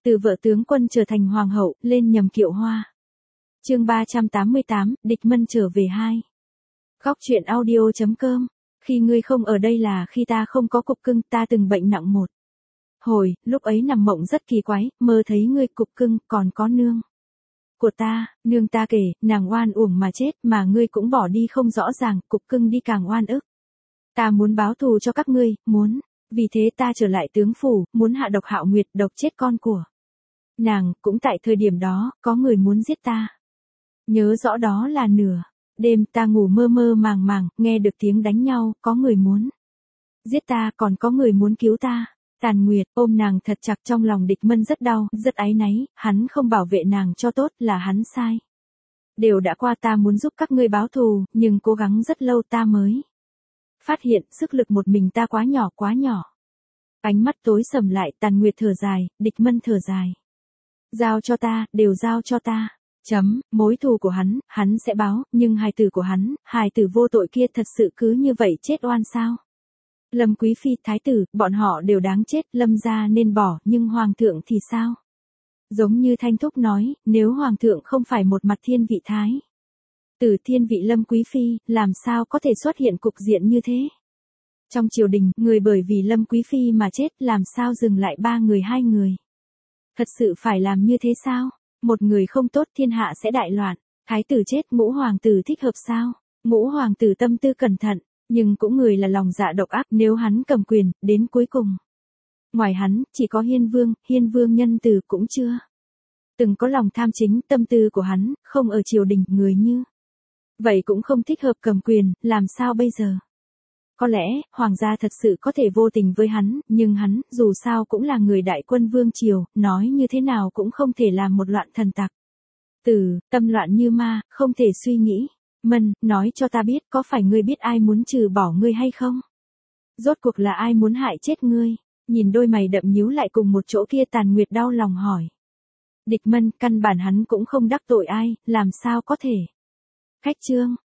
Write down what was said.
Từ vợ tướng quân trở thành hoàng hậu, lên nhầm kiệu hoa. Chương 388, địch mân trở về 2. Góc truyện audio.com. Khi ngươi không ở đây là khi ta không có cục cưng, ta từng bệnh nặng một hồi, lúc ấy nằm mộng rất kỳ quái, mơ thấy ngươi cục cưng, còn có nương của ta, nương ta kể, nàng oan uổng mà chết, mà ngươi cũng bỏ đi không rõ ràng, cục cưng đi càng oan ức. Ta muốn báo thù cho các ngươi, vì thế ta trở lại tướng phủ, muốn hạ độc Hạo Nguyệt, độc chết con của nàng. Cũng tại thời điểm đó, có người muốn giết ta. Nhớ rõ đó là nửa đêm, ta ngủ mơ mơ màng màng, nghe được tiếng đánh nhau, có người muốn giết ta, còn có người muốn cứu ta. Tàn Nguyệt ôm nàng thật chặt, trong lòng Địch Mân rất đau, rất áy náy, hắn không bảo vệ nàng cho tốt, là hắn sai. Đều đã qua, ta muốn giúp các ngươi báo thù, nhưng cố gắng rất lâu ta mới phát hiện sức lực một mình ta quá nhỏ quá nhỏ. Ánh mắt tối sầm lại, Tàn Nguyệt thở dài, Địch Mân thở dài. Giao cho ta, đều giao cho ta. Mối thù của hắn sẽ báo, nhưng hài tử của hắn, hài tử vô tội kia thật sự cứ như vậy chết oan sao? Lâm Quý Phi, Thái tử, bọn họ đều đáng chết, Lâm gia nên bỏ, nhưng Hoàng thượng thì sao? Giống như Thanh Thúc nói, nếu Hoàng thượng không phải một mặt thiên vị Thái tử, thiên vị Lâm Quý Phi, làm sao có thể xuất hiện cục diện như thế? Trong triều đình, người bởi vì Lâm Quý Phi mà chết, làm sao dừng lại 3 người 2 người? Thật sự phải làm như thế sao? Một người không tốt, thiên hạ sẽ đại loạn. Thái tử chết, Ngũ hoàng tử thích hợp sao? Ngũ hoàng tử tâm tư cẩn thận, nhưng cũng người là lòng dạ độc ác, nếu hắn cầm quyền, đến cuối cùng. Ngoài hắn, chỉ có Hiên vương nhân từ cũng chưa từng có lòng tham chính, tâm tư của hắn, không ở triều đình, người như vậy cũng không thích hợp cầm quyền, làm sao bây giờ? Có lẽ, hoàng gia thật sự có thể vô tình với hắn, nhưng hắn, dù sao cũng là người đại quân vương triều, nói như thế nào cũng không thể làm một loạn thần tặc. Tâm loạn như ma, không thể suy nghĩ. Mân, nói cho ta biết, có phải ngươi biết ai muốn trừ bỏ ngươi hay không? Rốt cuộc là ai muốn hại chết ngươi? Nhìn đôi mày đậm nhíu lại cùng một chỗ kia, Tàn Nguyệt đau lòng hỏi. Địch Mân, căn bản hắn cũng không đắc tội ai, làm sao có thể? Cách trương,